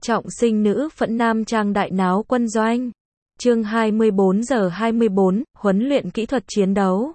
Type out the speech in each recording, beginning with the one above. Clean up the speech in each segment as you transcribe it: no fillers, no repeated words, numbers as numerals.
Trọng sinh nữ phẫn nam trang đại náo quân doanh. Chương 24:24, huấn luyện kỹ thuật chiến đấu.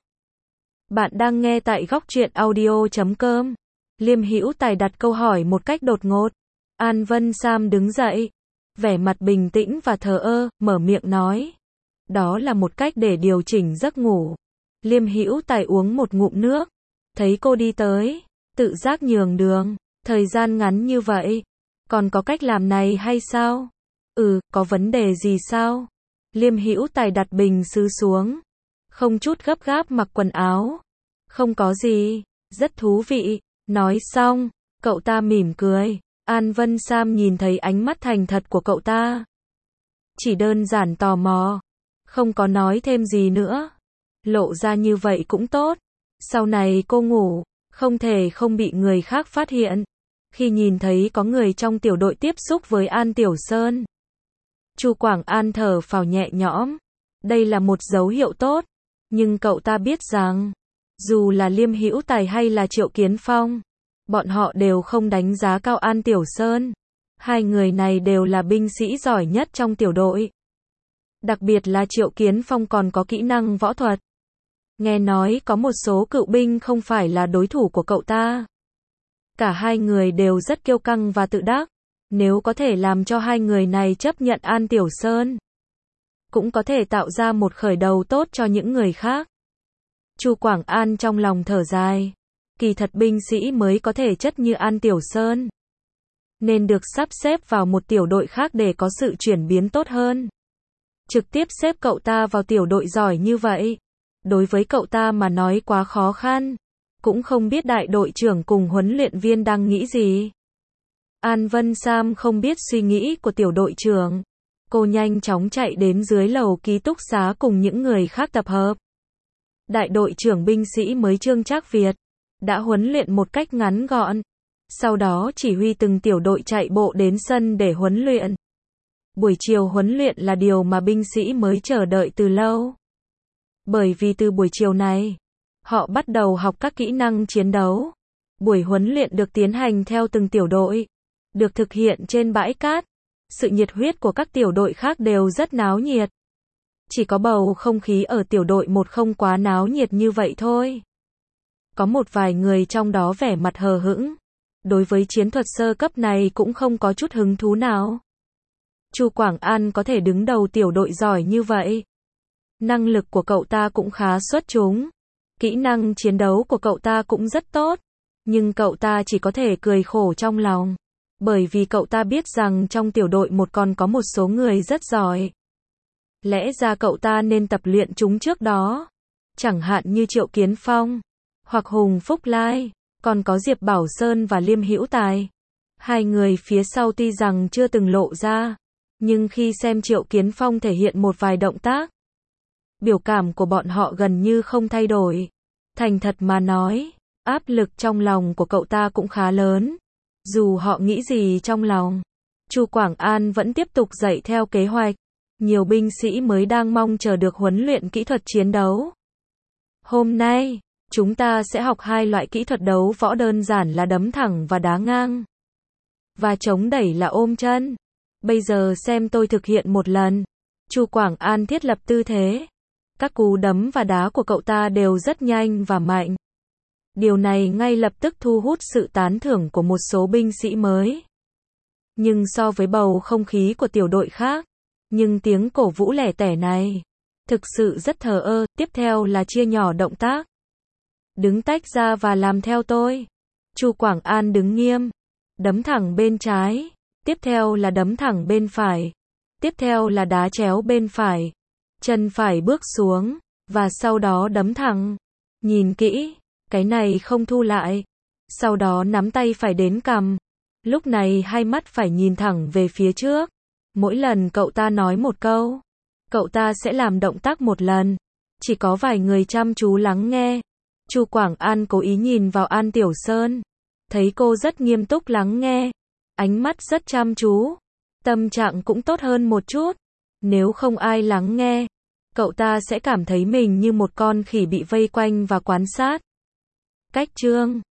Bạn đang nghe tại Góc Truyện Audio.com. Liêm Hữu Tài đặt câu hỏi một cách đột ngột. An Vân Sam đứng dậy, vẻ mặt bình tĩnh và thờ ơ, mở miệng nói. Đó là một cách để điều chỉnh giấc ngủ. Liêm Hữu Tài uống một ngụm nước, thấy cô đi tới, tự giác nhường đường. Thời gian ngắn như vậy, còn có cách làm này hay sao? Có vấn đề gì sao? Liêm Hữu Tài đặt bình sứ xuống, không chút gấp gáp mặc quần áo. Không có gì, rất thú vị. Nói xong, cậu ta mỉm cười. An Vân Sam nhìn thấy ánh mắt thành thật của cậu ta, chỉ đơn giản tò mò, không có nói thêm gì nữa. Lộ ra như vậy cũng tốt. Sau này cô ngủ, không thể không bị người khác phát hiện. Khi nhìn thấy có người trong tiểu đội tiếp xúc với An Tiểu Sơn, Chu Quảng An thở phào nhẹ nhõm. Đây là một dấu hiệu tốt. Nhưng cậu ta biết rằng, dù là Liêm Hữu Tài hay là Triệu Kiến Phong, bọn họ đều không đánh giá cao An Tiểu Sơn. Hai người này đều là binh sĩ giỏi nhất trong tiểu đội. Đặc biệt là Triệu Kiến Phong còn có kỹ năng võ thuật. Nghe nói có một số cựu binh không phải là đối thủ của cậu ta. Cả hai người đều rất kiêu căng và tự đắc. Nếu có thể làm cho hai người này chấp nhận An Tiểu Sơn, cũng có thể tạo ra một khởi đầu tốt cho những người khác. Chu Quảng An trong lòng thở dài. Kỳ thật binh sĩ mới có thể chất như An Tiểu Sơn, nên được sắp xếp vào một tiểu đội khác để có sự chuyển biến tốt hơn. Trực tiếp xếp cậu ta vào tiểu đội giỏi như vậy, đối với cậu ta mà nói quá khó khăn. Cũng không biết đại đội trưởng cùng huấn luyện viên đang nghĩ gì. An Vân Sam không biết suy nghĩ của tiểu đội trưởng. Cô nhanh chóng chạy đến dưới lầu ký túc xá cùng những người khác tập hợp. Đại đội trưởng binh sĩ mới Trương Trác Việt đã huấn luyện một cách ngắn gọn, sau đó chỉ huy từng tiểu đội chạy bộ đến sân để huấn luyện. Buổi chiều huấn luyện là điều mà binh sĩ mới chờ đợi từ lâu. Bởi vì từ buổi chiều này, họ bắt đầu học các kỹ năng chiến đấu. Buổi huấn luyện được tiến hành theo từng tiểu đội, được thực hiện trên bãi cát. Sự nhiệt huyết của các tiểu đội khác đều rất náo nhiệt. Chỉ có bầu không khí ở tiểu đội một không quá náo nhiệt như vậy thôi. Có một vài người trong đó vẻ mặt hờ hững. Đối với chiến thuật sơ cấp này cũng không có chút hứng thú nào. Chu Quảng An có thể đứng đầu tiểu đội giỏi như vậy. Năng lực của cậu ta cũng khá xuất chúng. Kỹ năng chiến đấu của cậu ta cũng rất tốt. Nhưng cậu ta chỉ có thể cười khổ trong lòng. Bởi vì cậu ta biết rằng trong tiểu đội một còn có một số người rất giỏi. Lẽ ra cậu ta nên tập luyện chúng trước đó. Chẳng hạn như Triệu Kiến Phong, hoặc Hùng Phúc Lai, còn có Diệp Bảo Sơn và Liêm Hữu Tài. Hai người phía sau tuy rằng chưa từng lộ ra, nhưng khi xem Triệu Kiến Phong thể hiện một vài động tác, biểu cảm của bọn họ gần như không thay đổi. Thành thật mà nói, áp lực trong lòng của cậu ta cũng khá lớn. Dù họ nghĩ gì trong lòng, Chu Quảng An vẫn tiếp tục dạy theo kế hoạch. Nhiều binh sĩ mới đang mong chờ được huấn luyện kỹ thuật chiến đấu. Hôm nay, chúng ta sẽ học hai loại kỹ thuật đấu võ đơn giản là đấm thẳng và đá ngang. Và chống đẩy là ôm chân. Bây giờ xem tôi thực hiện một lần. Chu Quảng An thiết lập tư thế. Các cú đấm và đá của cậu ta đều rất nhanh và mạnh. Điều này ngay lập tức thu hút sự tán thưởng của một số binh sĩ mới. Nhưng so với bầu không khí của tiểu đội khác, nhưng tiếng cổ vũ lẻ tẻ này thực sự rất thờ ơ. Tiếp theo là chia nhỏ động tác. Đứng tách ra và làm theo tôi. Chu Quảng An đứng nghiêm, đấm thẳng bên trái, tiếp theo là đấm thẳng bên phải, tiếp theo là đá chéo bên phải, chân phải bước xuống, và sau đó đấm thẳng. Nhìn kỹ, cái này không thu lại. Sau đó nắm tay phải đến cằm. Lúc này hai mắt phải nhìn thẳng về phía trước. Mỗi lần cậu ta nói một câu, cậu ta sẽ làm động tác một lần. Chỉ có vài người chăm chú lắng nghe. Chu Quảng An cố ý nhìn vào An Tiểu Sơn, thấy cô rất nghiêm túc lắng nghe, ánh mắt rất chăm chú, tâm trạng cũng tốt hơn một chút. Nếu không ai lắng nghe, cậu ta sẽ cảm thấy mình như một con khỉ bị vây quanh và quan sát. Cách chương